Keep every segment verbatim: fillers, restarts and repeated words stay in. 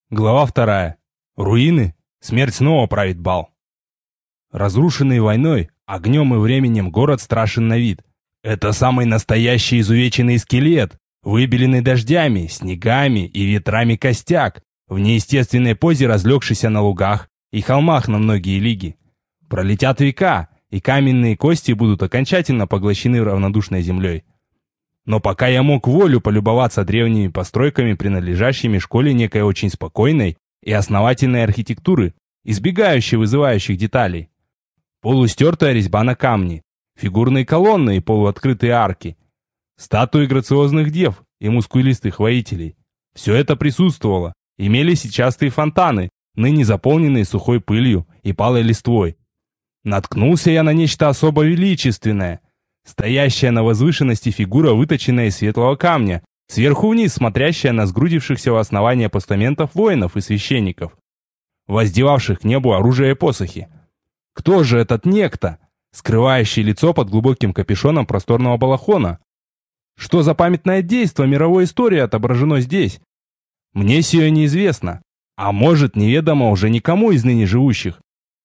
Глава вторая. Руины. Смерть снова правит бал. Разрушенный войной, огнем и временем город страшен на вид. Это самый настоящий изувеченный скелет, выбеленный дождями, снегами и ветрами костяк, в неестественной позе разлегшийся на лугах и холмах на многие лиги. Пролетят века, и каменные кости будут окончательно поглощены равнодушной землей. Но пока я мог волю полюбоваться древними постройками, принадлежащими школе некой очень спокойной и основательной архитектуры, избегающей вызывающих деталей. Полустертая резьба на камне, фигурные колонны и полуоткрытые арки, статуи грациозных дев и мускулистых воителей. Все это присутствовало, имелись и частые фонтаны, ныне заполненные сухой пылью и палой листвой. Наткнулся я на нечто особо величественное. Стоящая на возвышенности фигура, выточенная из светлого камня, сверху вниз смотрящая на сгрудившихся у основания постаментов воинов и священников, воздевавших к небу оружие и посохи. Кто же этот некто, скрывающий лицо под глубоким капюшоном просторного балахона? Что за памятное действо мировой истории отображено здесь? Мне сие неизвестно, а может, неведомо уже никому из ныне живущих.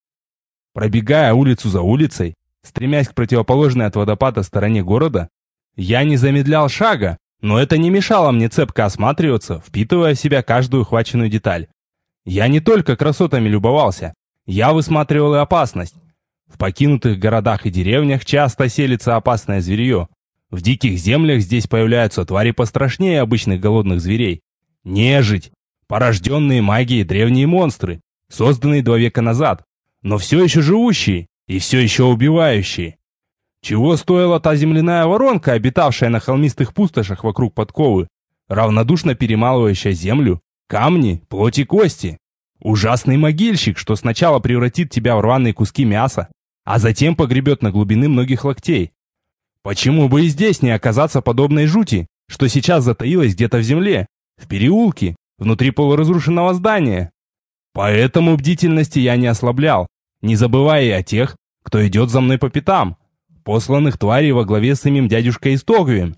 Пробегая улицу за улицей, стремясь к противоположной от водопада стороне города, я не замедлял шага, но это не мешало мне цепко осматриваться, впитывая в себя каждую ухваченную деталь. Я не только красотами любовался, я высматривал и опасность. В покинутых городах и деревнях часто селится опасное зверье. В диких землях здесь появляются твари пострашнее обычных голодных зверей. Нежить, порожденные магией древние монстры, созданные два века назад, но все еще живущие и все еще убивающие. Чего стоила та земляная воронка, обитавшая на холмистых пустошах вокруг подковы, равнодушно перемалывающая землю, камни, плоть и кости? Ужасный могильщик, что сначала превратит тебя в рваные куски мяса, а затем погребет на глубины многих локтей. Почему бы и здесь не оказаться подобной жути, что сейчас затаилась где-то в земле, в переулке, внутри полуразрушенного здания? Поэтому бдительности я не ослаблял, не забывая и о тех, кто идет за мной по пятам, посланных тварей во главе с самим дядюшкой Истогвием.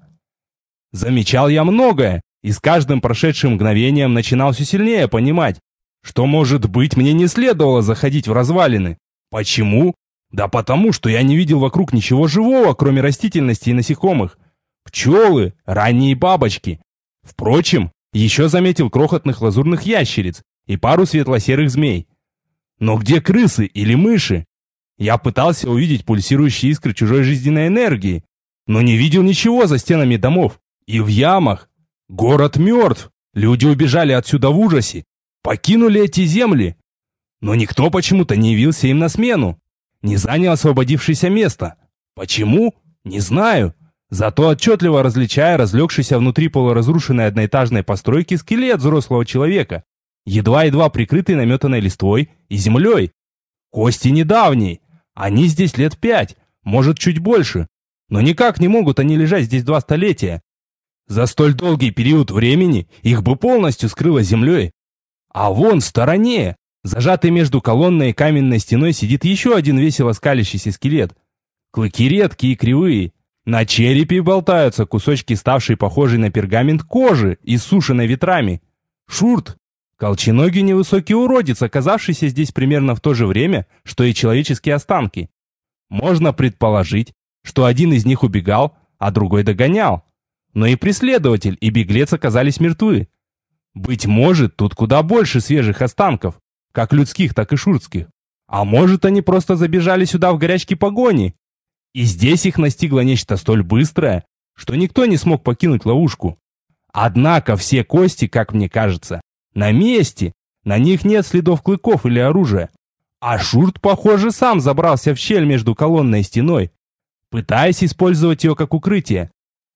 Замечал я многое, и с каждым прошедшим мгновением начинал все сильнее понимать, что, может быть, мне не следовало заходить в развалины. Почему? Да потому, что я не видел вокруг ничего живого, кроме растительности и насекомых. Пчелы, ранние бабочки. Впрочем, еще заметил крохотных лазурных ящериц и пару светло-серых змей. Но где крысы или мыши? Я пытался увидеть пульсирующие искры чужой жизненной энергии, но не видел ничего за стенами домов и в ямах. Город мертв, люди убежали отсюда в ужасе, покинули эти земли. Но никто почему-то не явился им на смену, не занял освободившееся место. Почему? Не знаю. Зато отчетливо различая разлегшийся внутри полуразрушенной одноэтажной постройки скелет взрослого человека, едва-едва прикрытый наметанной листвой и землей. Кости недавние, они здесь лет пять, может чуть больше, но никак не могут они лежать здесь два столетия. За столь долгий период времени их бы полностью скрыло землей. А вон в стороне, зажатый между колонной и каменной стеной, сидит еще один весело скалящийся скелет. Клыки редкие и кривые, на черепе болтаются кусочки, ставшей похожей на пергамент кожи, иссушенной ветрами. Шурт. Колченогий невысокий уродец, оказавшийся здесь примерно в то же время, что и человеческие останки. Можно предположить, что один из них убегал, а другой догонял. Но и преследователь, и беглец оказались мертвы. Быть может, тут куда больше свежих останков, как людских, так и шуртских. А может, они просто забежали сюда в горячке погони. И здесь их настигло нечто столь быстрое, что никто не смог покинуть ловушку. Однако все кости, как мне кажется, на месте, на них нет следов клыков или оружия. А Шурт, похоже, сам забрался в щель между колонной и стеной, пытаясь использовать ее как укрытие.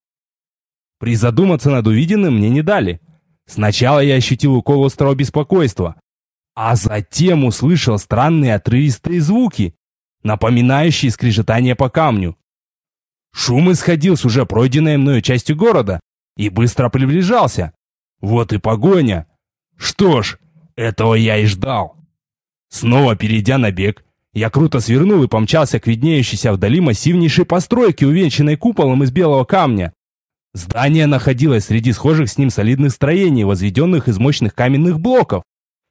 Призадуматься над увиденным мне не дали. Сначала я ощутил укол острого беспокойства, а затем услышал странные отрывистые звуки, напоминающие скрежетание по камню. Шум исходил с уже пройденной мною частью города и быстро приближался. Вот и погоня. Что ж, этого я и ждал. Снова перейдя на бег, я круто свернул и помчался к виднеющейся вдали массивнейшей постройке, увенчанной куполом из белого камня. Здание находилось среди схожих с ним солидных строений, возведенных из мощных каменных блоков,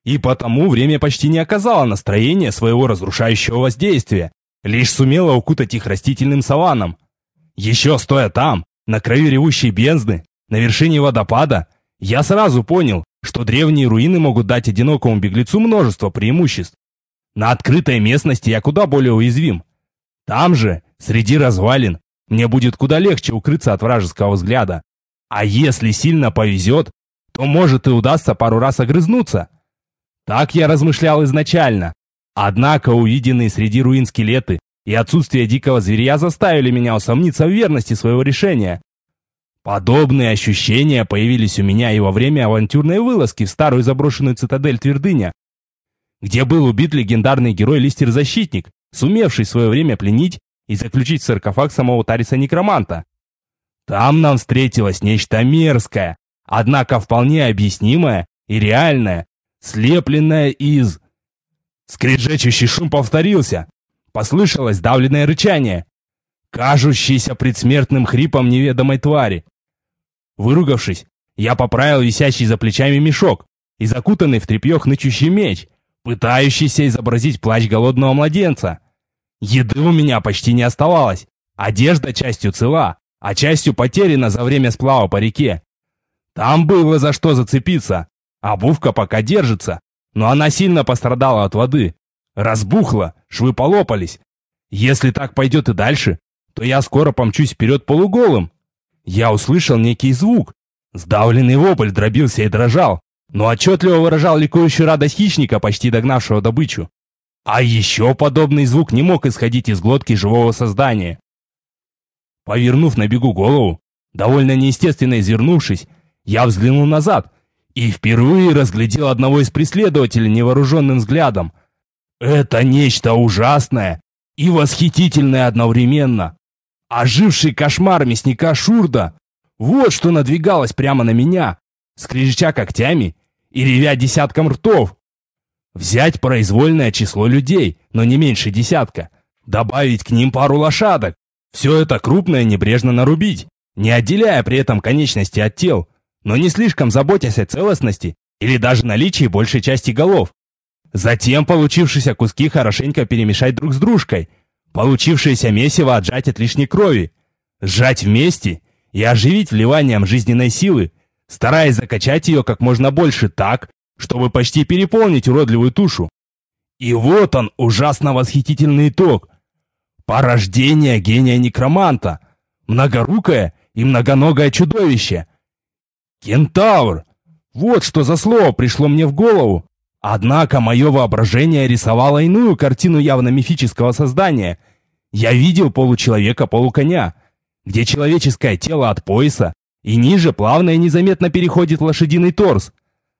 И потому время почти не оказало настроения своего разрушающего воздействия, лишь сумело укутать их растительным саваном. Еще стоя там, на краю ревущей бездны, на вершине водопада, я сразу понял, что древние руины могут дать одинокому беглецу множество преимуществ. На открытой местности я куда более уязвим. Там же, среди развалин, мне будет куда легче укрыться от вражеского взгляда. А если сильно повезет, то может и удастся пару раз огрызнуться. Так я размышлял изначально. Однако увиденные среди руин скелеты и отсутствие дикого зверя заставили меня усомниться в верности своего решения. Подобные ощущения появились у меня и во время авантюрной вылазки в старую заброшенную цитадель Твердыня, где был убит легендарный герой Листер-защитник, сумевший в свое время пленить и заключить в саркофаг самого Тариса-некроманта. Там нам встретилось нечто мерзкое, однако вполне объяснимое и реальное, слепленное из... Скрежещущий шум повторился. Послышалось давленное рычание, кажущееся предсмертным хрипом неведомой твари. Выругавшись, я поправил висящий за плечами мешок и закутанный в тряпье хнычущий меч, пытающийся изобразить плач голодного младенца. Еды у меня почти не оставалось, одежда частью цела, а частью потеряна за время сплава по реке. Там было за что зацепиться, обувка пока держится, но она сильно пострадала от воды. Разбухла, швы полопались. Если так пойдет и дальше, то я скоро помчусь вперед полуголым. Я услышал некий звук. Сдавленный вопль дробился и дрожал, но отчетливо выражал ликующую радость хищника, почти догнавшего добычу. А еще подобный звук не мог исходить из глотки живого создания. Повернув на бегу голову, довольно неестественно извернувшись, я взглянул назад и впервые разглядел одного из преследователей невооруженным взглядом. Это нечто ужасное и восхитительное одновременно. Оживший кошмар мясника Шурда. Вот что надвигалось прямо на меня, скрежеща когтями и ревя десятком ртов. Взять произвольное число людей, но не меньше десятка. Добавить к ним пару лошадок. Все это крупное небрежно нарубить, не отделяя при этом конечности от тел, но не слишком заботясь о целостности или даже наличии большей части голов. Затем получившиеся куски хорошенько перемешать друг с дружкой, получившееся месиво отжать от лишней крови, сжать вместе и оживить вливанием жизненной силы, стараясь закачать ее как можно больше так, чтобы почти переполнить уродливую тушу. И вот он, ужасно восхитительный итог. Порождение гения некроманта, многорукое и многоногое чудовище. Кентавр! Вот что за слово пришло мне в голову. Однако мое воображение рисовало иную картину явно мифического создания. Я видел получеловека-полуконя, где человеческое тело от пояса и ниже плавно и незаметно переходит в лошадиный торс.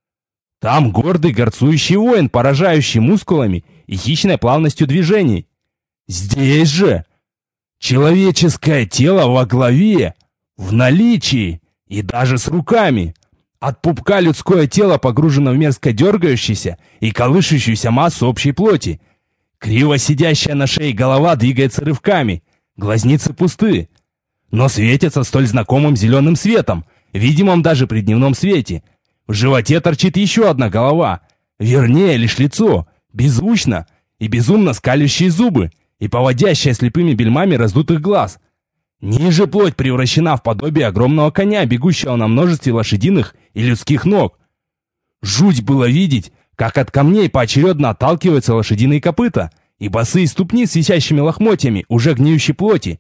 Там гордый горцующий воин, поражающий мускулами и хищной плавностью движений. Здесь же человеческое тело во главе, в наличии и даже с руками. От пупка людское тело погружено в мерзко дергающуюся и колышущуюся массу общей плоти. Криво сидящая на шее голова двигается рывками, глазницы пусты, но светятся столь знакомым зеленым светом, видимым даже при дневном свете. В животе торчит еще одна голова, вернее лишь лицо, беззвучно и безумно скалящие зубы и поводящая слепыми бельмами раздутых глаз. Ниже плоть превращена в подобие огромного коня, бегущего на множестве лошадиных и людских ног. Жуть было видеть, как от камней поочередно отталкиваются лошадиные копыта и босые ступни с висящими лохмотьями уже гниющей плоти.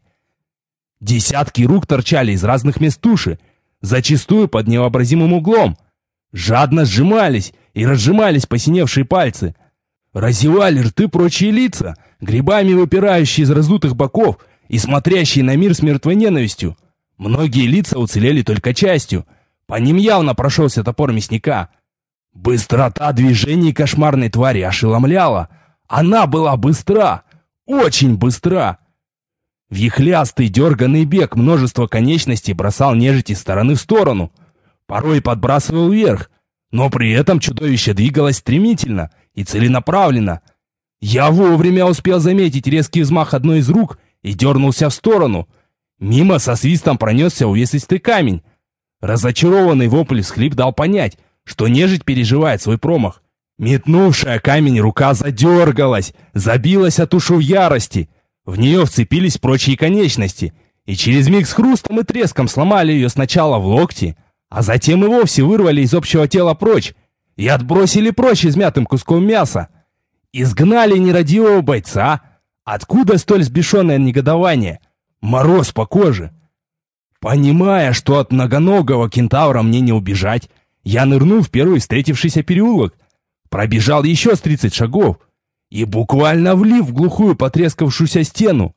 Десятки рук торчали из разных мест туши, зачастую под невообразимым углом. Жадно сжимались и разжимались посиневшие пальцы. Разевали рты прочие лица, грибами выпирающие из раздутых боков и смотрящие на мир с мертвой ненавистью. Многие лица уцелели только частью. По ним явно прошелся топор мясника. Быстрота движений кошмарной твари ошеломляла. Она была быстра, очень быстра. Вихлястый дерганный бег множество конечностей бросал нежить из стороны в сторону, порой подбрасывал вверх, но при этом чудовище двигалось стремительно и целенаправленно. Я вовремя успел заметить резкий взмах одной из рук и дернулся в сторону. Мимо со свистом пронесся увесистый камень. Разочарованный вопль всхлип дал понять, что нежить переживает свой промах. Метнувшая камень рука задергалась, забилась от уши в ярости. В нее вцепились прочие конечности, и через миг с хрустом и треском сломали ее сначала в локти, а затем и вовсе вырвали из общего тела прочь и отбросили прочь измятым куском мяса. Изгнали нерадивого бойца. Откуда столь сбешенное негодование? Мороз по коже. Понимая, что от многоногого кентавра мне не убежать, я нырнул в первый встретившийся переулок, пробежал еще с тридцать шагов и буквально влип в глухую потрескавшуюся стену.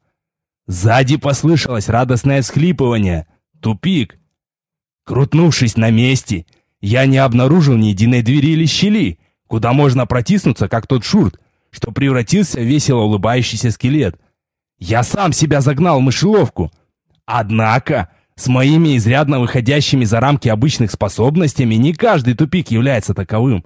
Сзади послышалось радостное всхлипывание. Тупик. Крутнувшись на месте, я не обнаружил ни единой двери или щели, куда можно протиснуться, как тот шурт, что превратился в весело улыбающийся скелет. Я сам себя загнал в мышеловку. Однако, с моими изрядно выходящими за рамки обычных способностями, не каждый тупик является таковым.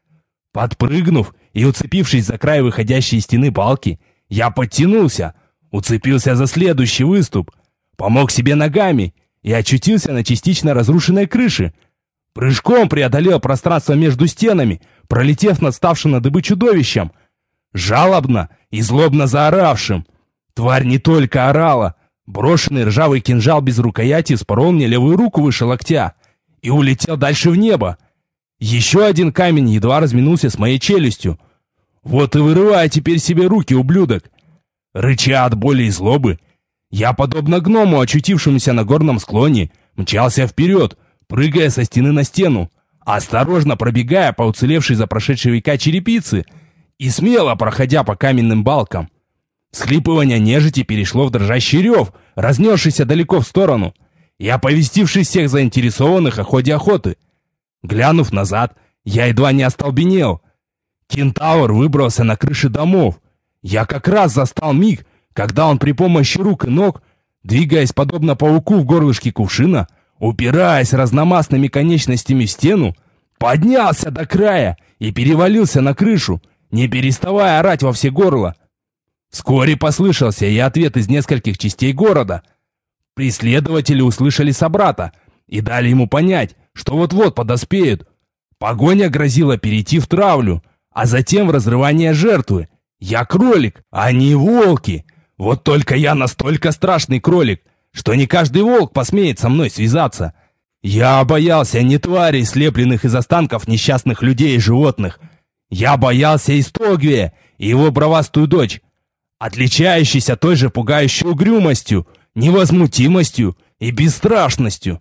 Подпрыгнув и уцепившись за край выходящей из стены балки, я подтянулся, уцепился за следующий выступ, помог себе ногами и очутился на частично разрушенной крыше. Прыжком преодолел пространство между стенами, пролетев над ставшим на дыбы чудовищем, жалобно и злобно заоравшим. Тварь не только орала. Брошенный ржавый кинжал без рукояти вспорол мне левую руку выше локтя и улетел дальше в небо. Еще один камень едва разминулся с моей челюстью. Вот и вырывай теперь себе руки, ублюдок. Рыча от боли и злобы, я, подобно гному, очутившемуся на горном склоне, мчался вперед, прыгая со стены на стену, осторожно пробегая по уцелевшей за прошедшие века черепице и смело проходя по каменным балкам. Всхлипывание нежити перешло в дрожащий рев, разнесшийся далеко в сторону и оповестивший всех заинтересованных о ходе охоты. Глянув назад, я едва не остолбенел. Кентавр выбрался на крыши домов. Я как раз застал миг, когда он при помощи рук и ног, двигаясь подобно пауку в горлышке кувшина, упираясь разномастными конечностями в стену, поднялся до края и перевалился на крышу, не переставая орать во все горло. Вскоре послышался и ответ из нескольких частей города. Преследователи услышали собрата и дали ему понять, что вот-вот подоспеют. Погоня грозила перейти в травлю, а затем в разрывание жертвы. Я кролик, а не волки. Вот только я настолько страшный кролик, что не каждый волк посмеет со мной связаться. Я боялся не тварей, слепленных из останков несчастных людей и животных. Я боялся Истогвия и его бравастую дочь, отличающийся той же пугающей угрюмостью, невозмутимостью и бесстрашностью.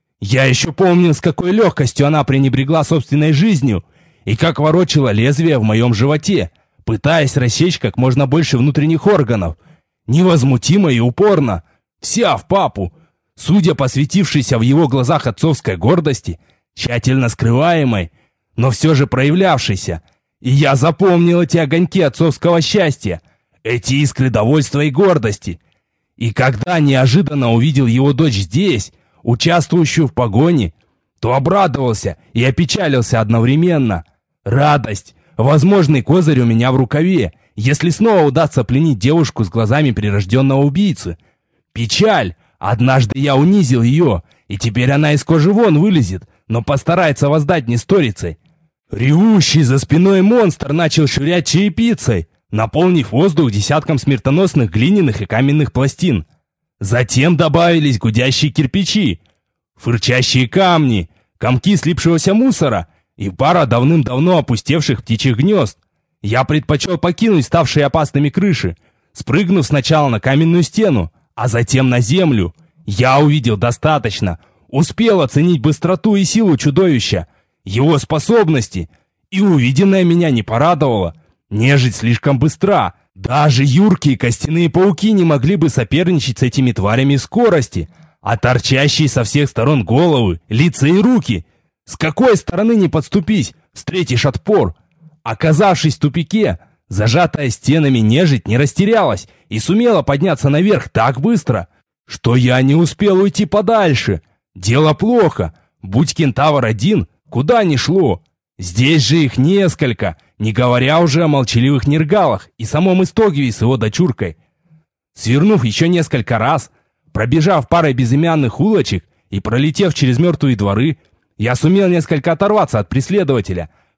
Я еще помнил, с какой легкостью она пренебрегла собственной жизнью и как ворочала лезвие в моем животе, пытаясь рассечь как можно больше внутренних органов, невозмутимо и упорно, вся в папу, судя по светившейся в его глазах отцовской гордости, тщательно скрываемой, но все же проявлявшейся. И я запомнил эти огоньки отцовского счастья, эти искры довольства и гордости. И когда неожиданно увидел его дочь здесь, участвующую в погоне, то обрадовался и опечалился одновременно. Радость, возможный козырь у меня в рукаве, если снова удастся пленить девушку с глазами прирожденного убийцы. Печаль, однажды я унизил ее, и теперь она из кожи вон вылезет, но постарается воздать мне сторицей. Ревущий за спиной монстр начал швырять черепицей, наполнив воздух десятком смертоносных глиняных и каменных пластин. Затем добавились гудящие кирпичи, фырчащие камни, комки слипшегося мусора и пара давным-давно опустевших птичьих гнезд. Я предпочел покинуть ставшие опасными крыши, спрыгнув сначала на каменную стену, а затем на землю. Я увидел достаточно, успел оценить быстроту и силу чудовища, его способности, и увиденное меня не порадовало. Нежить слишком быстра. Даже юркие костяные пауки не могли бы соперничать с этими тварями в скорости, а торчащие со всех сторон головы, лица и руки. С какой стороны не подступись, встретишь отпор. Оказавшись в тупике, зажатая стенами нежить не растерялась и сумела подняться наверх так быстро, что я не успел уйти подальше. Дело плохо. Будь кентавр один, куда ни шло. Здесь же их несколько, не говоря уже о молчаливых нергалах и самом Истогвии с его дочуркой. Свернув еще несколько раз, пробежав парой безымянных улочек и пролетев через мертвые дворы, я сумел несколько оторваться от преследователя,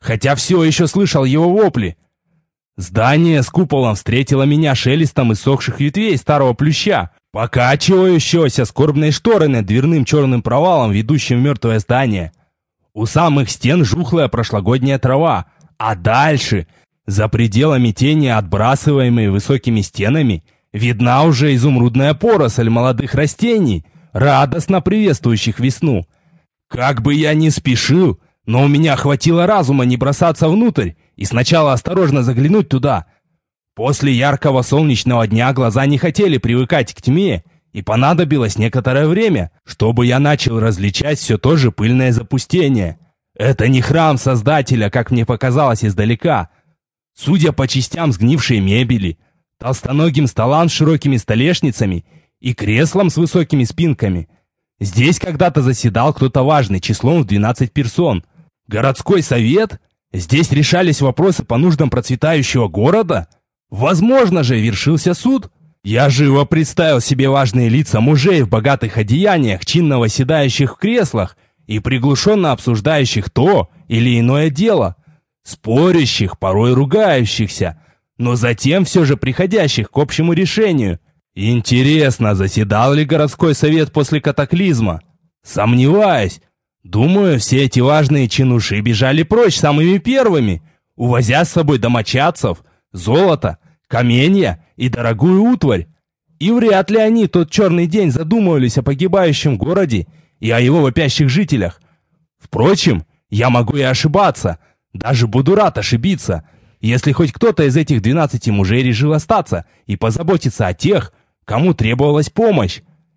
хотя все еще слышал его вопли. Здание с куполом встретило меня шелестом иссохших ветвей старого плюща, покачивающегося скорбной шторой над дверным черным провалом, ведущим в мертвое здание. У самых стен жухлая прошлогодняя трава, а дальше, за пределами тени, отбрасываемой высокими стенами, видна уже изумрудная поросль молодых растений, радостно приветствующих весну. Как бы я ни спешил, но у меня хватило разума не бросаться внутрь и сначала осторожно заглянуть туда. После яркого солнечного дня глаза не хотели привыкать к тьме, и понадобилось некоторое время, чтобы я начал различать все то же пыльное запустение. Это не храм Создателя, как мне показалось издалека. Судя по частям сгнившей мебели, толстоногим столам с широкими столешницами и креслам с высокими спинками, здесь когда-то заседал кто-то важный, числом в двенадцать персон. Городской совет? Здесь решались вопросы по нуждам процветающего города? Возможно же, вершился суд? Я живо представил себе важные лица мужей в богатых одеяниях, чинно восседающих в креслах и приглушенно обсуждающих то или иное дело, спорящих, порой ругающихся, но затем все же приходящих к общему решению. Интересно, заседал ли городской совет после катаклизма? Сомневаюсь. Думаю, все эти важные чинуши бежали прочь самыми первыми, увозя с собой домочадцев, золото, каменья и дорогую утварь. И вряд ли они тот черный день задумывались о погибающем городе и о его вопящих жителях. Впрочем, я могу и ошибаться, даже буду рад ошибиться, если хоть кто-то из этих двенадцати мужей решил остаться и позаботиться о тех, кому требовалась помощь.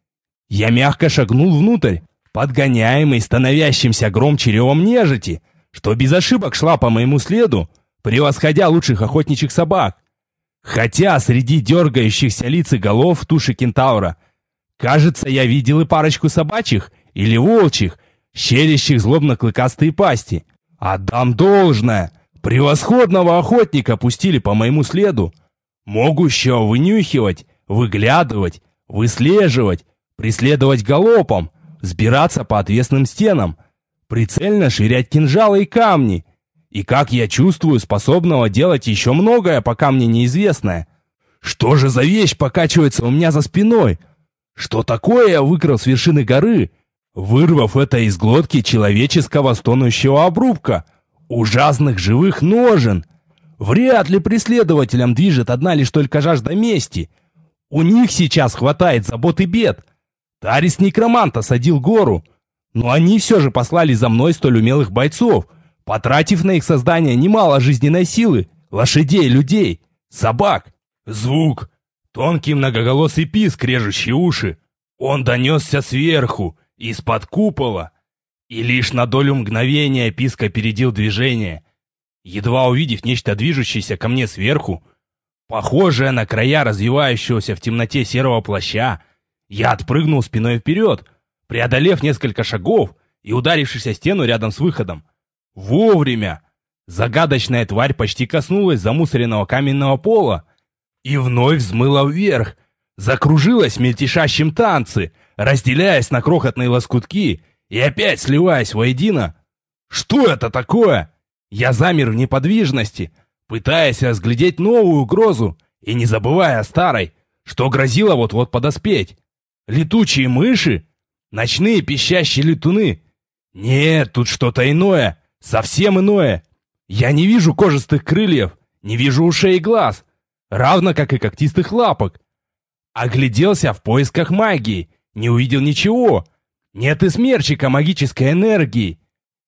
Я мягко шагнул внутрь, подгоняемый становящимся громче ревом нежити, что без ошибок шла по моему следу, превосходя лучших охотничьих собак. Хотя среди дергающихся лиц и голов туши кентавра, кажется, я видел и парочку собачьих или волчьих, щерящих злобно-клыкастые пасти. Отдам должное, превосходного охотника пустили по моему следу, могущего вынюхивать, выглядывать, выслеживать, преследовать галопом, взбираться по отвесным стенам, прицельно швырять кинжалы и камни, и, как я чувствую, способного делать еще многое, пока мне неизвестное. Что же за вещь покачивается у меня за спиной? Что такое я выкрал с вершины горы, вырвав это из глотки человеческого стонущего обрубка, ужасных живых ножен? Вряд ли преследователям движет одна лишь только жажда мести. У них сейчас хватает забот и бед. Тарис Некромант осадил гору, но они все же послали за мной столь умелых бойцов, потратив на их создание немало жизненной силы, лошадей, людей, собак. Звук, тонкий многоголосый писк, режущий уши. Он донесся сверху, из-под купола, и лишь на долю мгновения писк опередил движение. Едва увидев нечто движущееся ко мне сверху, похожее на края развивающегося в темноте серого плаща, я отпрыгнул спиной вперед, преодолев несколько шагов и ударившись о стену рядом с выходом. Вовремя! Загадочная тварь почти коснулась замусоренного каменного пола и вновь взмыла вверх, закружилась в мельтешащем танце, разделяясь на крохотные лоскутки и опять сливаясь воедино. Что это такое? Я замер в неподвижности, пытаясь разглядеть новую угрозу и не забывая о старой, что грозило вот-вот подоспеть. Летучие мыши? Ночные пищащие летуны? Нет, тут что-то иное, совсем иное. Я не вижу кожистых крыльев, не вижу ушей и глаз, равно как и когтистых лапок. Огляделся в поисках магии, не увидел ничего. Нет и смерчика магической энергии.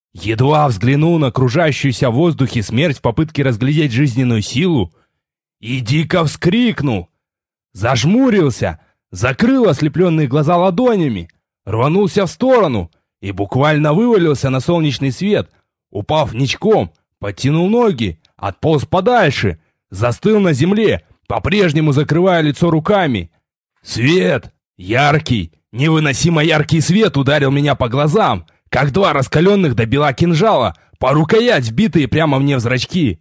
Едва взглянул на окружающуюся в воздухе смерть в попытке разглядеть жизненную силу и дико вскрикнул. Зажмурился, закрыл ослепленные глаза ладонями, рванулся в сторону и буквально вывалился на солнечный свет, упав ничком, подтянул ноги, отполз подальше, застыл на земле, по-прежнему закрывая лицо руками. Свет, яркий, невыносимо яркий свет ударил меня по глазам, как два раскаленных до бела кинжала, по рукоять вбитые прямо мне в зрачки.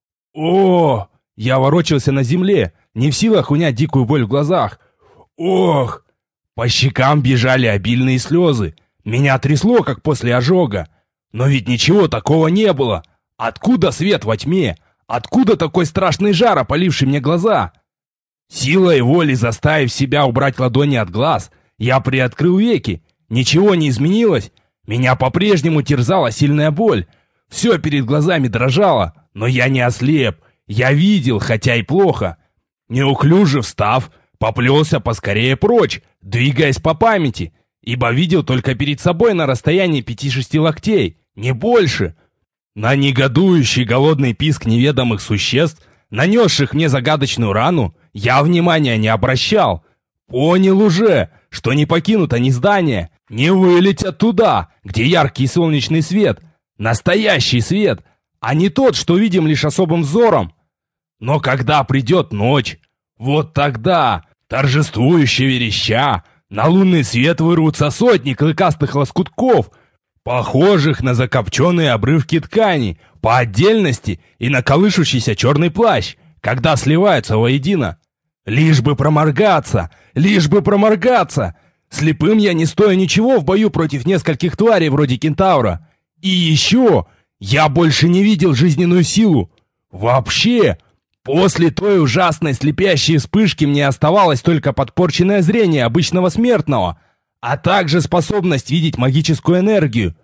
О! Я ворочался на земле, не в силах унять дикую боль в глазах. Ох! По щекам бежали обильные слезы. Меня трясло, как после ожога. Но ведь ничего такого не было. Откуда свет во тьме? Откуда такой страшный жар, опаливший мне глаза? Силой воли заставив себя убрать ладони от глаз, я приоткрыл веки. Ничего не изменилось. Меня по-прежнему терзала сильная боль. Все перед глазами дрожало, но я не ослеп. Я видел, хотя и плохо. Неуклюже встав, поплелся поскорее прочь, двигаясь по памяти, ибо видел только перед собой на расстоянии пяти-шести локтей, не больше. На негодующий голодный писк неведомых существ, нанесших мне загадочную рану, я внимания не обращал. Понял уже, что не покинут они здание, не вылетят туда, где яркий солнечный свет, настоящий свет, а не тот, что видим лишь особым взором. Но когда придет ночь, вот тогда, торжествующе вереща, на лунный свет вырвутся сотни клыкастых лоскутков, похожих на закопченные обрывки ткани, по отдельности и на колышущийся черный плащ, когда сливаются воедино. Лишь бы проморгаться, лишь бы проморгаться. Слепым я не стою ничего в бою против нескольких тварей вроде кентавра. И еще, я больше не видел жизненную силу. Вообще, после той ужасной слепящей вспышки мне оставалось только подпорченное зрение обычного смертного, а также способность видеть магическую энергию.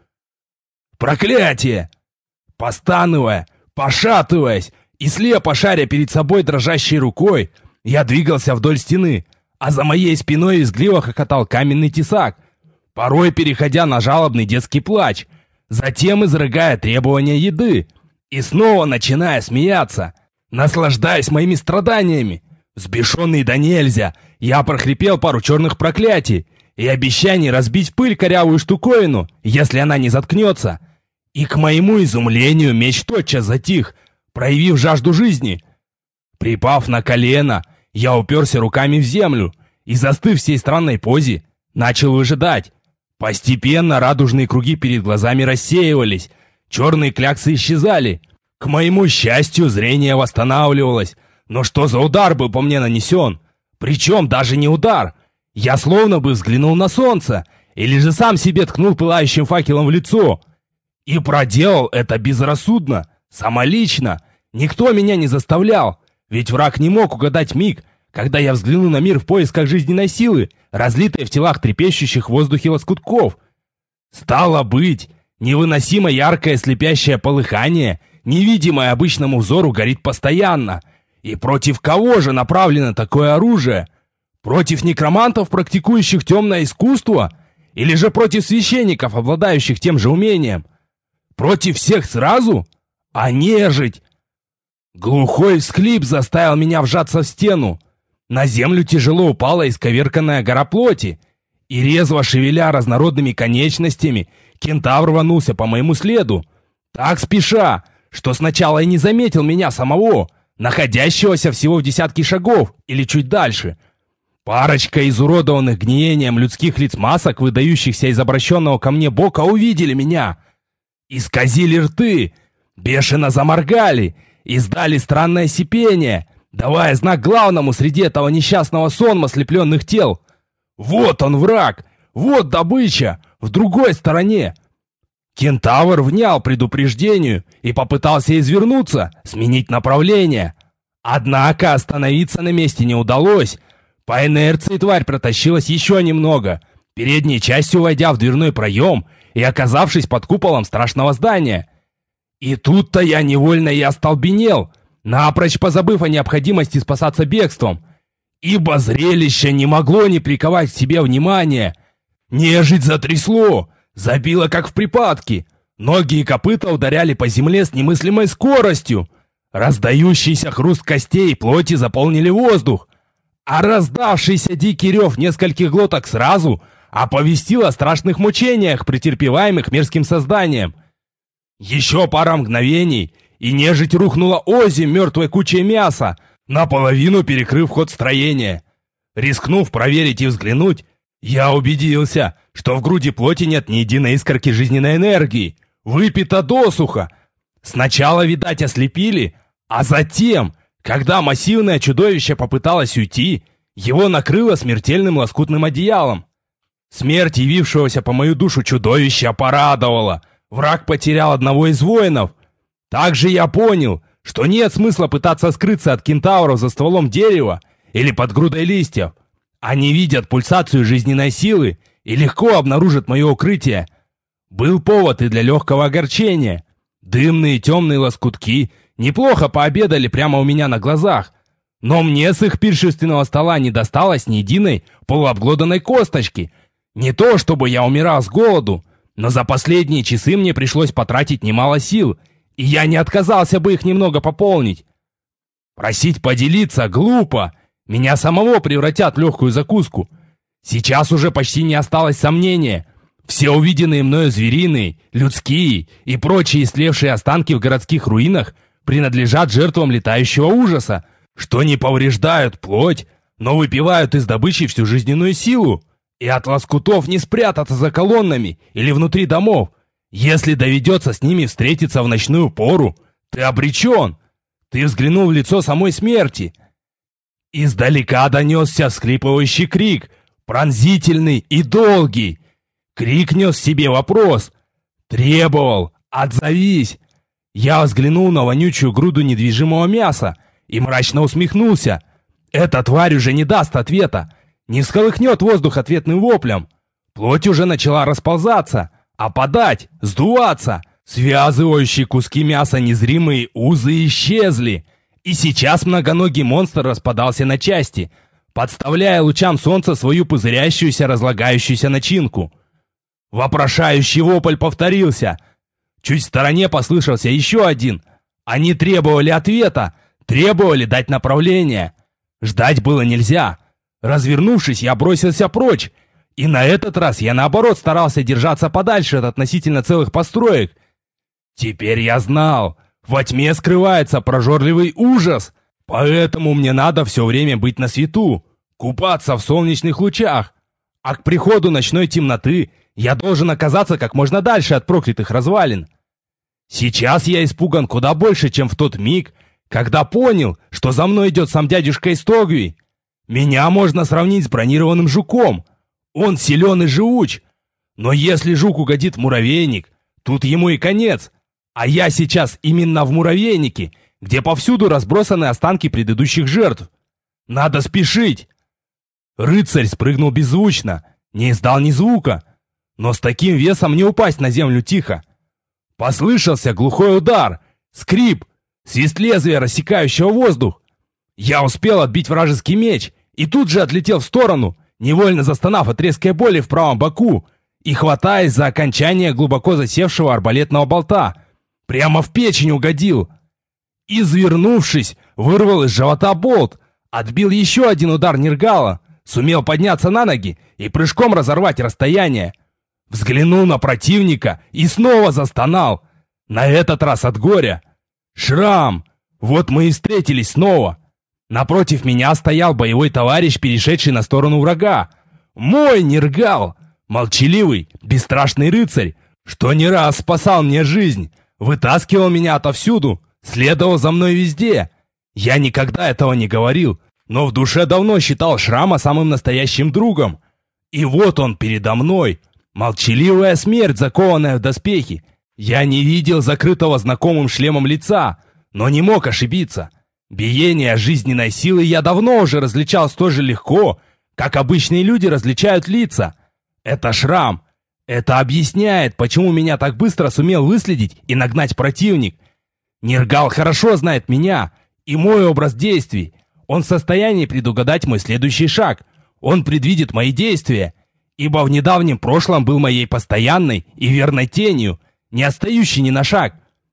Проклятие! Постанывая, пошатываясь и слепо шаря перед собой дрожащей рукой, я двигался вдоль стены, а за моей спиной визгливо хохотал каменный тесак, порой переходя на жалобный детский плач, затем изрыгая требования еды и снова начиная смеяться, наслаждаясь моими страданиями. Взбешенный до нельзя, я прохрипел пару черных проклятий и обещаний разбить в пыль корявую штуковину, если она не заткнется. И к моему изумлению меч тотчас затих, проявив жажду жизни. Припав на колено, я уперся руками в землю и, застыв в всей странной позе, начал выжидать. Постепенно радужные круги перед глазами рассеивались, черные кляксы исчезали. К моему счастью, зрение восстанавливалось. Но что за удар был по мне нанесен? Причем даже не удар. Я словно бы взглянул на солнце, или же сам себе ткнул пылающим факелом в лицо. И проделал это безрассудно, самолично. Никто меня не заставлял, ведь враг не мог угадать миг, когда я взглянул на мир в поисках жизненной силы, разлитой в телах трепещущих в воздухе лоскутков. Стало быть, невыносимо яркое слепящее полыхание, невидимое обычному взору, горит постоянно. И против кого же направлено такое оружие? Против некромантов, практикующих темное искусство? Или же против священников, обладающих тем же умением? Против всех сразу? А нежить? Глухой всхлип заставил меня вжаться в стену. На землю тяжело упала исковерканная гора плоти, и резво шевеля разнородными конечностями, кентавр рванулся по моему следу, так спеша, что сначала и не заметил меня самого, находящегося всего в десятке шагов или чуть дальше. Парочка изуродованных гниением людских лиц масок, выдающихся из обращенного ко мне бока, увидели меня. Исказили рты, бешено заморгали, издали странное сипение, давая знак главному среди этого несчастного сонма слепленных тел. Вот он враг, вот добыча, в другой стороне. Кентавр внял предупреждению и попытался извернуться, сменить направление. Однако остановиться на месте не удалось. По инерции тварь протащилась еще немного, передней частью войдя в дверной проем и оказавшись под куполом страшного здания. И тут-то я невольно и остолбенел, напрочь позабыв о необходимости спасаться бегством, ибо зрелище не могло не приковать к себе внимания. Нежить затрясло, забило как в припадке, ноги и копыта ударяли по земле с немыслимой скоростью, раздающийся хруст костей и плоти заполнили воздух, а раздавшийся дикий рев нескольких глоток сразу оповестил о страшных мучениях, претерпеваемых мерзким созданием. Еще пара мгновений, и нежить рухнула озимь мертвой кучей мяса, наполовину перекрыв ход строения. Рискнув проверить и взглянуть, я убедился, что в груди плоти нет ни единой искорки жизненной энергии, выпито досуха. Сначала, видать, ослепили, а затем, когда массивное чудовище попыталось уйти, его накрыло смертельным лоскутным одеялом. Смерть явившегося по мою душу чудовища порадовала. Враг потерял одного из воинов. Также я понял, что нет смысла пытаться скрыться от кентавров за стволом дерева или под грудой листьев. Они видят пульсацию жизненной силы и легко обнаружат мое укрытие. Был повод и для легкого огорчения. Дымные темные лоскутки неплохо пообедали прямо у меня на глазах. Но мне с их пиршественного стола не досталось ни единой полуобглоданной косточки. Не то, чтобы я умирал с голоду, но за последние часы мне пришлось потратить немало сил, и я не отказался бы их немного пополнить. Просить поделиться глупо. Меня самого превратят в легкую закуску. Сейчас уже почти не осталось сомнения. Все увиденные мною звериные, людские и прочие истлевшие останки в городских руинах принадлежат жертвам летающего ужаса, что не повреждают плоть, но выпивают из добычи всю жизненную силу. И от лоскутов не спрятаться за колоннами или внутри домов. Если доведется с ними встретиться в ночную пору, ты обречен. Ты взглянул в лицо самой смерти. Издалека донесся всхлипывающий крик, пронзительный и долгий. Крик нес в себе вопрос. Требовал: «Отзовись!» Я взглянул на вонючую груду недвижимого мяса и мрачно усмехнулся. Эта тварь уже не даст ответа, не всколыхнет воздух ответным воплем. Плоть уже начала расползаться, опадать, сдуваться. Связывающие куски мяса незримые узы исчезли. И сейчас многоногий монстр распадался на части, подставляя лучам солнца свою пузырящуюся, разлагающуюся начинку. Вопрошающий вопль повторился. Чуть в стороне послышался еще один. Они требовали ответа, требовали дать направление. Ждать было нельзя. Развернувшись, я бросился прочь. И на этот раз я наоборот старался держаться подальше от относительно целых построек. Теперь я знал, во тьме скрывается прожорливый ужас. Поэтому мне надо все время быть на свету, купаться в солнечных лучах. А к приходу ночной темноты я должен оказаться как можно дальше от проклятых развалин. Сейчас я испуган куда больше, чем в тот миг, когда понял, что за мной идет сам дядюшка Истогви. Меня можно сравнить с бронированным жуком. Он силен и живуч. Но если жук угодит в муравейник, тут ему и конец. А я сейчас именно в муравейнике, где повсюду разбросаны останки предыдущих жертв. Надо спешить. Рыцарь спрыгнул беззвучно, не издал ни звука. Но с таким весом не упасть на землю тихо. Послышался глухой удар, скрип, свист лезвия, рассекающего воздух. Я успел отбить вражеский меч и тут же отлетел в сторону, невольно застонав от резкой боли в правом боку и хватаясь за окончание глубоко засевшего арбалетного болта. Прямо в печень угодил. Извернувшись, вырвал из живота болт, отбил еще один удар Нергала, сумел подняться на ноги и прыжком разорвать расстояние. Взглянул на противника и снова застонал. На этот раз от горя. Шрам! Вот мы и встретились снова. Напротив меня стоял боевой товарищ, перешедший на сторону врага. Мой Нергал! Молчаливый, бесстрашный рыцарь, что не раз спасал мне жизнь, вытаскивал меня отовсюду, следовал за мной везде. Я никогда этого не говорил, но в душе давно считал Шрама самым настоящим другом. И вот он передо мной. Молчаливая смерть, закованная в доспехи. Я не видел закрытого знакомым шлемом лица, но не мог ошибиться. Биение жизненной силы я давно уже различал столь же легко, как обычные люди различают лица. Это Шрам. Это объясняет, почему меня так быстро сумел выследить и нагнать противник. Нергал хорошо знает меня и мой образ действий. Он в состоянии предугадать мой следующий шаг. Он предвидит мои действия, ибо в недавнем прошлом был моей постоянной и верной тенью, не отстающей ни на шаг.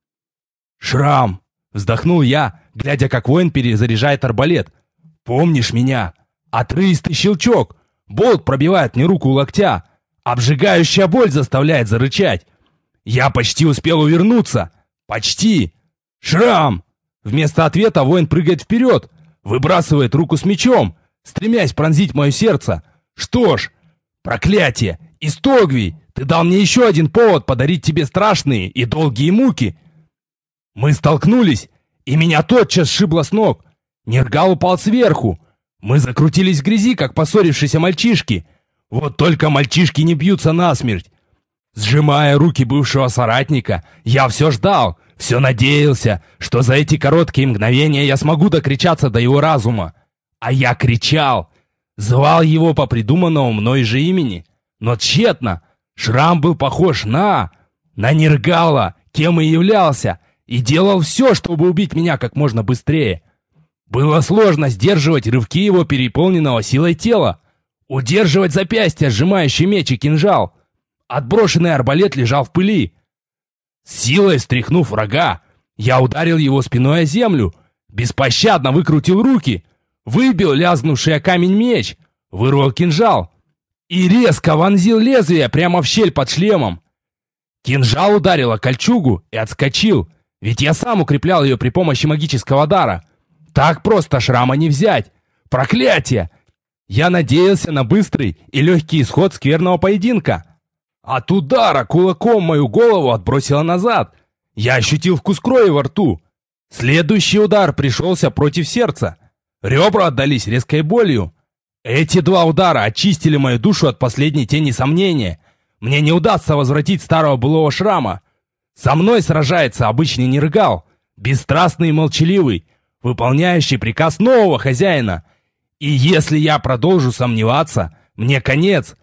«Шрам!» — вздохнул я, глядя, как воин перезаряжает арбалет. «Помнишь меня? Отрывистый щелчок. Болт пробивает мне руку у локтя. Обжигающая боль заставляет зарычать. Я почти успел увернуться. Почти. Шрам!» Вместо ответа воин прыгает вперед, выбрасывает руку с мечом, стремясь пронзить мое сердце. Что ж, проклятие! Истогвий, ты дал мне еще один повод подарить тебе страшные и долгие муки. Мы столкнулись, и меня тотчас сшибло с ног. Нергал упал сверху. Мы закрутились в грязи, как поссорившиеся мальчишки. Вот только мальчишки не бьются насмерть. Сжимая руки бывшего соратника, я все ждал, Все надеялся, что за эти короткие мгновения я смогу докричаться до его разума. А я кричал, звал его по придуманному мной же имени. Но тщетно. Шрам был похож на... на Нергала, кем и являлся, и делал все, чтобы убить меня как можно быстрее. Было сложно сдерживать рывки его переполненного силой тела, удерживать запястья, сжимающий меч и кинжал. Отброшенный арбалет лежал в пыли. С силой стряхнув врага, я ударил его спиной о землю, беспощадно выкрутил руки, выбил лязгнувший о камень меч, вырвал кинжал и резко вонзил лезвие прямо в щель под шлемом. Кинжал ударил о кольчугу и отскочил, ведь я сам укреплял ее при помощи магического дара. Так просто шрама не взять. Проклятие! Я надеялся на быстрый и легкий исход скверного поединка. От удара кулаком мою голову отбросило назад. Я ощутил вкус крови во рту. Следующий удар пришелся против сердца. Ребра отдались резкой болью. Эти два удара очистили мою душу от последней тени сомнения. Мне не удастся возвратить старого былого шрама. Со мной сражается обычный Нергал, бесстрастный и молчаливый, выполняющий приказ нового хозяина. И если я продолжу сомневаться, мне конец.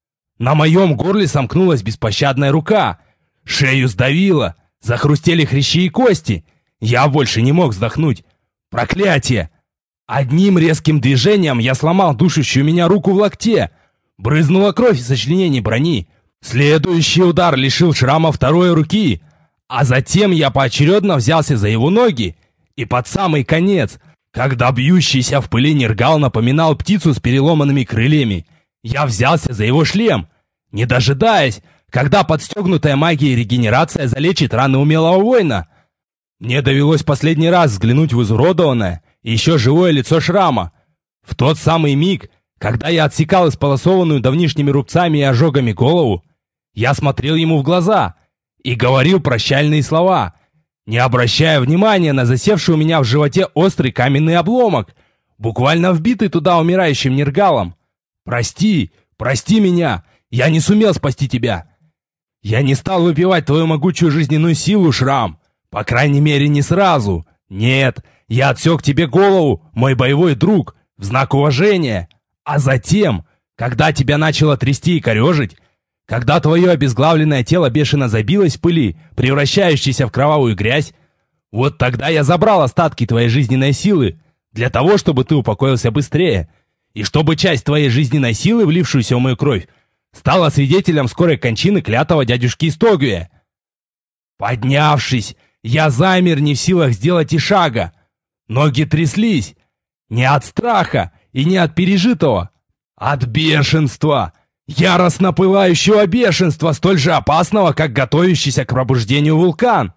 На моем горле сомкнулась беспощадная рука. Шею сдавило, захрустели хрящи и кости. Я больше не мог вздохнуть. Проклятие! Одним резким движением я сломал душащую меня руку в локте. Брызнула кровь из сочленений брони. Следующий удар лишил шрама второй руки. А затем я поочередно взялся за его ноги. И под самый конец, когда бьющийся в пыли Нергал напоминал птицу с переломанными крыльями, я взялся за его шлем, не дожидаясь, когда подстегнутая магией регенерация залечит раны умелого воина. Мне довелось последний раз взглянуть в изуродованное и еще живое лицо шрама. В тот самый миг, когда я отсекал исполосованную давнишними рубцами и ожогами голову, я смотрел ему в глаза и говорил прощальные слова, не обращая внимания на засевший у меня в животе острый каменный обломок, буквально вбитый туда умирающим Нергалом. «Прости, прости меня, я не сумел спасти тебя. Я не стал выпивать твою могучую жизненную силу, Шрам, по крайней мере не сразу. Нет, я отсек тебе голову, мой боевой друг, в знак уважения. А затем, когда тебя начало трясти и корежить, когда твое обезглавленное тело бешено забилось в пыли, превращающейся в кровавую грязь, вот тогда я забрал остатки твоей жизненной силы, для того, чтобы ты упокоился быстрее, и чтобы часть твоей жизненной силы, влившуюся в мою кровь, стала свидетелем скорой кончины клятого дядюшки Истогвия. Поднявшись, я замер, не в силах сделать и шага. Ноги тряслись, не от страха и не от пережитого, от бешенства, яростно пылающего бешенства, столь же опасного, как готовящийся к пробуждению вулкан.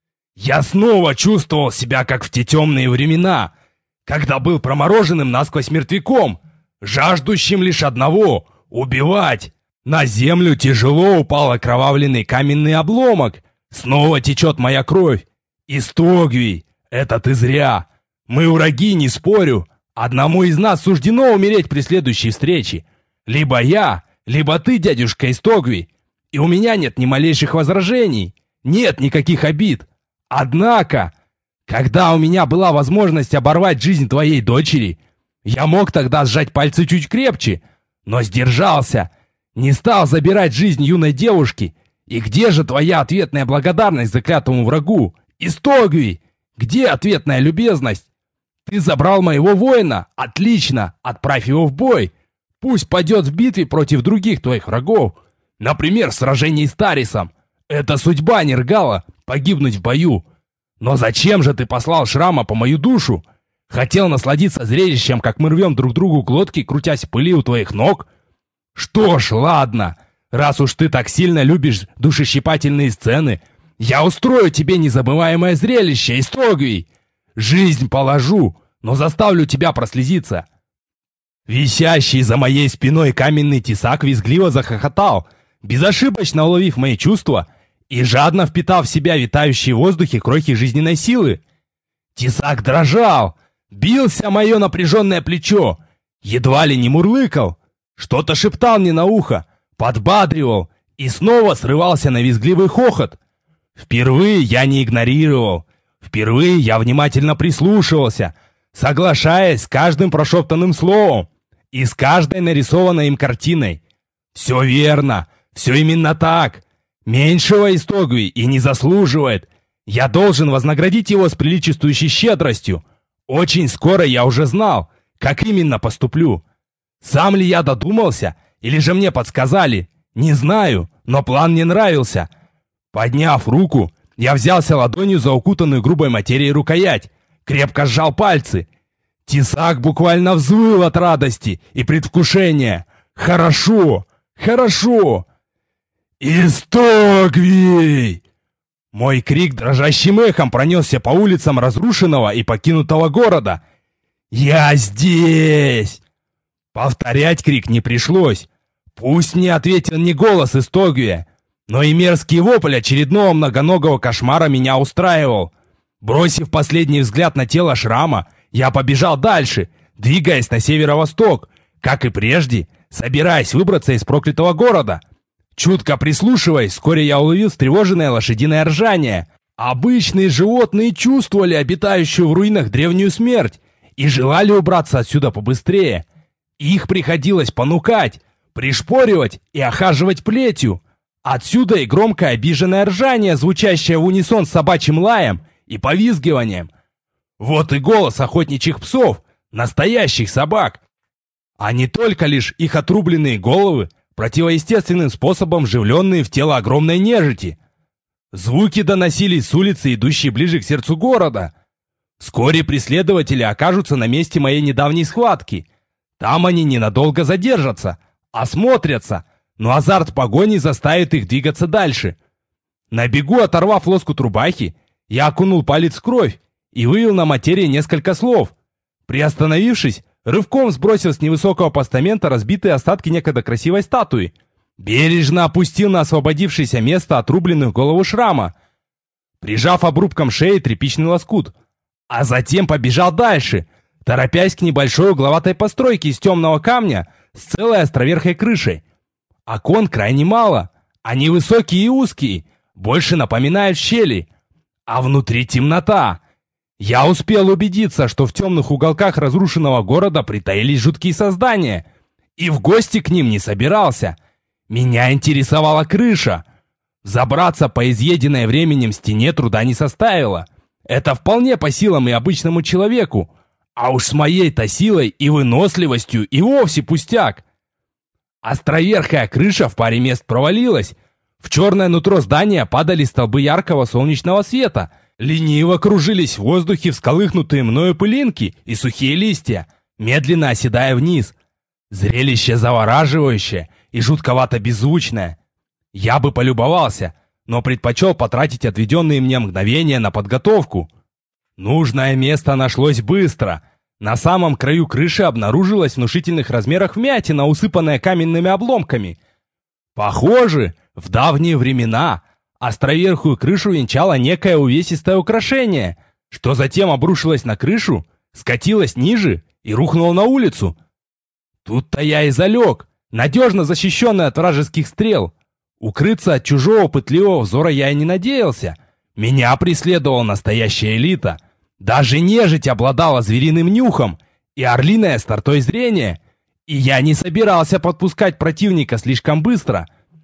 Я снова чувствовал себя, как в те темные времена, когда был промороженным насквозь мертвяком, жаждущим лишь одного — убивать. На землю тяжело упал окровавленный каменный обломок. Снова течет моя кровь. Истогвий, это ты зря. Мы враги, не спорю. Одному из нас суждено умереть при следующей встрече. Либо я, либо ты, дядюшка Истогвий. И у меня нет ни малейших возражений. Нет никаких обид. Однако, когда у меня была возможность оборвать жизнь твоей дочери, я мог тогда сжать пальцы чуть крепче, но сдержался, не стал забирать жизнь юной девушки. И где же твоя ответная благодарность заклятому врагу? Истогвий! Где ответная любезность? Ты забрал моего воина? Отлично! Отправь его в бой! Пусть падет в битве против других твоих врагов. Например, в сражении с Тарисом. Это судьба Нергала — погибнуть в бою. Но зачем же ты послал Шрама по мою душу? Хотел насладиться зрелищем, как мы рвем друг другу глотки, крутясь в пыли у твоих ног? Что ж, ладно. Раз уж ты так сильно любишь душещипательные сцены, я устрою тебе незабываемое зрелище, Истогвий. Жизнь положу, но заставлю тебя прослезиться. Висящий за моей спиной каменный тесак визгливо захохотал, безошибочно уловив мои чувства и жадно впитав в себя витающие в воздухе крохи жизненной силы. Тесак дрожал, бился мое напряженное плечо, едва ли не мурлыкал, что-то шептал мне на ухо, подбадривал и снова срывался на визгливый хохот. Впервые я не игнорировал. Впервые я внимательно прислушивался, соглашаясь с каждым прошептанным словом и с каждой нарисованной им картиной. Все верно, все именно так. Меньшего Истогви и не заслуживает. Я должен вознаградить его с приличествующей щедростью. Очень скоро я уже знал, как именно поступлю. Сам ли я додумался, или же мне подсказали? Не знаю, но план мне нравился. Подняв руку, я взялся ладонью за укутанную грубой материей рукоять, крепко сжал пальцы. Тесак буквально взвыл от радости и предвкушения. Хорошо, хорошо. «Истогвий!» Мой крик дрожащим эхом пронесся по улицам разрушенного и покинутого города. «Я здесь!» Повторять крик не пришлось. Пусть мне ответил не голос Истогвия, но и мерзкий вопль очередного многоногого кошмара меня устраивал. Бросив последний взгляд на тело Шрама, я побежал дальше, двигаясь на северо-восток, как и прежде, собираясь выбраться из проклятого города. Чутко прислушиваясь, вскоре я уловил встревоженное лошадиное ржание. Обычные животные чувствовали обитающую в руинах древнюю смерть и желали убраться отсюда побыстрее. Их приходилось понукать, пришпоривать и охаживать плетью. Отсюда и громкое обиженное ржание, звучащее в унисон с собачьим лаем и повизгиванием. Вот и голос охотничьих псов, настоящих собак, а не только лишь их отрубленные головы, противоестественным способом вживленные в тело огромной нежити. Звуки доносились с улицы, идущей ближе к сердцу города. Вскоре преследователи окажутся на месте моей недавней схватки. Там они ненадолго задержатся, осмотрятся, но азарт погони заставит их двигаться дальше. На бегу, оторвав лоскут рубахи, я окунул палец в кровь и вывел на материи несколько слов. Приостановившись, рывком сбросил с невысокого постамента разбитые остатки некогда красивой статуи. Бережно опустил на освободившееся место отрубленную голову Шрама, прижав обрубком шеи тряпичный лоскут. А затем побежал дальше, торопясь к небольшой угловатой постройке из темного камня с целой островерхой крышей. Окон крайне мало, они высокие и узкие, больше напоминают щели, а внутри темнота. Я успел убедиться, что в темных уголках разрушенного города притаились жуткие создания, и в гости к ним не собирался. Меня интересовала крыша. Забраться по изъеденной временем стене труда не составило. Это вполне по силам и обычному человеку, а уж с моей-то силой и выносливостью и вовсе пустяк. Островерхая крыша в паре мест провалилась. В черное нутро здания падали столбы яркого солнечного света. Лениво кружились в воздухе всколыхнутые мною пылинки и сухие листья, медленно оседая вниз. Зрелище завораживающее и жутковато беззвучное. Я бы полюбовался, но предпочел потратить отведенные мне мгновения на подготовку. Нужное место нашлось быстро. На самом краю крыши обнаружилась внушительных размерах вмятина, усыпанная каменными обломками. Похоже, в давние времена островерхую крышу венчало некое увесистое украшение, что затем обрушилось на крышу, скатилось ниже и рухнуло на улицу. Тут-то я и залег, надежно защищенный от вражеских стрел. Укрыться от чужого пытливого взора я и не надеялся. Меня преследовала настоящая элита. Даже нежить обладала звериным нюхом и орлиной остротой зрения, и я не собирался подпускать противника слишком быстро.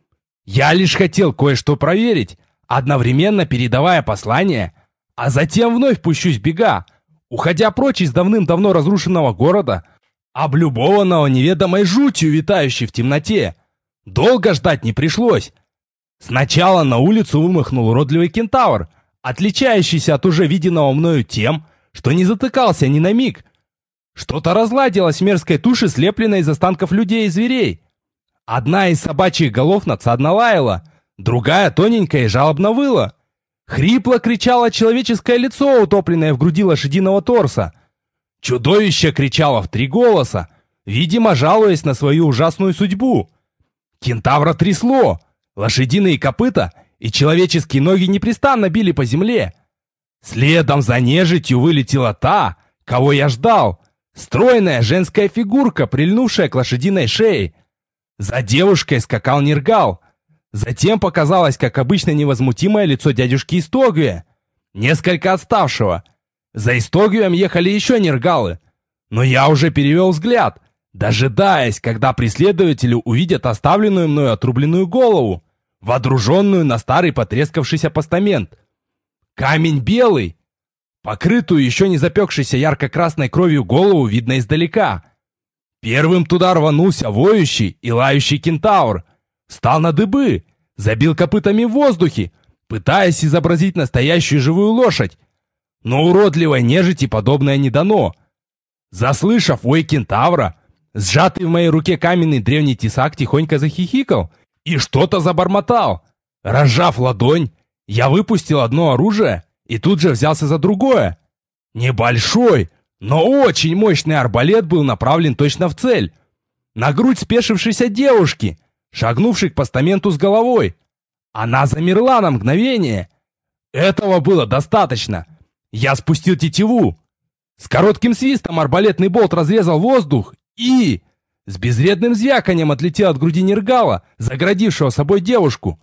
Я лишь хотел кое-что проверить, одновременно передавая послание, а затем вновь пущусь в бега, уходя прочь из давным-давно разрушенного города, облюбованного неведомой жутью, витающей в темноте. Долго ждать не пришлось. Сначала на улицу вымахнул уродливый кентавр, отличающийся от уже виденного мною тем, что не затыкался ни на миг. Что-то разладилось в мерзкой туше, слепленной из останков людей и зверей. Одна из собачьих голов надсадно лаяла, другая тоненькая и жалобно выла. Хрипло кричало человеческое лицо, утопленное в груди лошадиного торса. Чудовище кричало в три голоса, видимо, жалуясь на свою ужасную судьбу. Кентавра трясло, лошадиные копыта и человеческие ноги непрестанно били по земле. Следом за нежитью вылетела та, кого я ждал, стройная женская фигурка, прильнувшая к лошадиной шее. За девушкой скакал Нергал. Затем показалось, как обычно, невозмутимое лицо дядюшки Истогвия, несколько отставшего. За Истогвием ехали еще нергалы, но я уже перевел взгляд, дожидаясь, когда преследователи увидят оставленную мною отрубленную голову, водруженную на старый потрескавшийся постамент. Камень белый, покрытую еще не запекшейся ярко-красной кровью голову видно издалека. Первым туда рванулся воющий и лающий кентавр, встал на дыбы, забил копытами в воздухе, пытаясь изобразить настоящую живую лошадь. Но уродливой нежити подобное не дано. Заслышав вой кентавра, сжатый в моей руке каменный древний тесак тихонько захихикал и что-то забормотал. Разжав ладонь, я выпустил одно оружие и тут же взялся за другое. Небольшой, но очень мощный арбалет был направлен точно в цель. На грудь спешившейся девушки, шагнувшей к постаменту с головой. Она замерла на мгновение. Этого было достаточно. Я спустил тетиву. С коротким свистом арбалетный болт разрезал воздух и... с безвредным звяканием отлетел от груди нергала, заградившего собой девушку.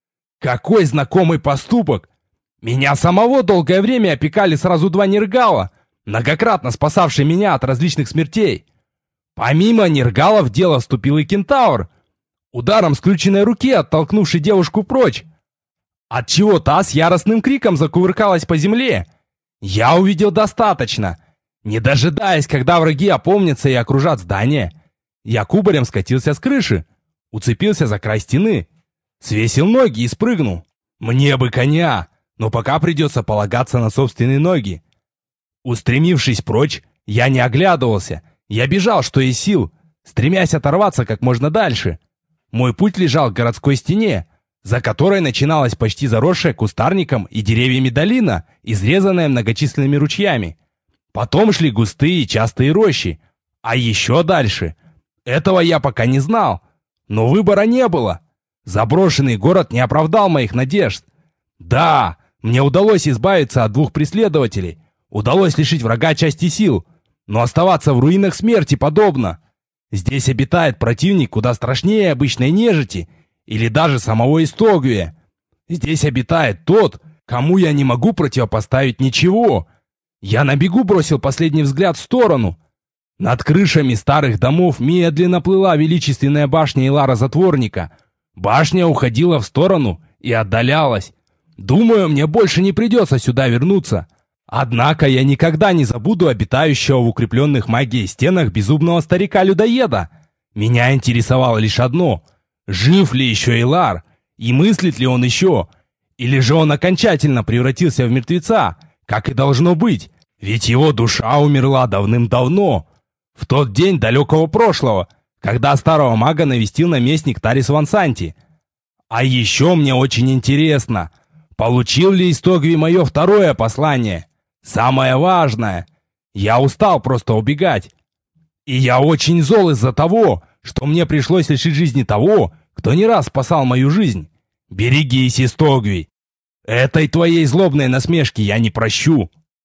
Какой знакомый поступок! Меня самого долгое время опекали сразу два нергала, многократно спасавшие меня от различных смертей. Помимо нергала в дело вступил и кентавр, ударом скрюченной руки оттолкнувший девушку прочь, отчего та с яростным криком закувыркалась по земле. Я увидел достаточно. Не дожидаясь, когда враги опомнятся и окружат здание, я кубарем скатился с крыши, уцепился за край стены, свесил ноги и спрыгнул. Мне бы коня, но пока придется полагаться на собственные ноги. Устремившись прочь, я не оглядывался, я бежал, что из сил, стремясь оторваться как можно дальше. Мой путь лежал к городской стене, за которой начиналась почти заросшая кустарником и деревьями долина, изрезанная многочисленными ручьями. Потом шли густые и частые рощи, а еще дальше. Этого я пока не знал, но выбора не было. Заброшенный город не оправдал моих надежд. Да, мне удалось избавиться от двух преследователей, удалось лишить врага части сил, но оставаться в руинах смерти подобно. Здесь обитает противник куда страшнее обычной нежити или даже самого Истогвия. Здесь обитает тот, кому я не могу противопоставить ничего. Я на бегу бросил последний взгляд в сторону. Над крышами старых домов медленно плыла величественная башня Илара-затворника. Башня уходила в сторону и отдалялась. Думаю, мне больше не придется сюда вернуться. Однако я никогда не забуду обитающего в укрепленных магией стенах безумного старика-людоеда. Меня интересовало лишь одно: жив ли еще Илар, и мыслит ли он еще, или же он окончательно превратился в мертвеца, как и должно быть, ведь его душа умерла давным-давно, в тот день далекого прошлого, когда старого мага навестил наместник Тарис Вансанти. А еще мне очень интересно, получил ли Истогви мое второе послание, самое важное. Я устал просто убегать. И я очень зол из-за того, что мне пришлось лишить жизни того, кто не раз спасал мою жизнь. Берегись, Истогви. Этой твоей злобной насмешки я не прощу.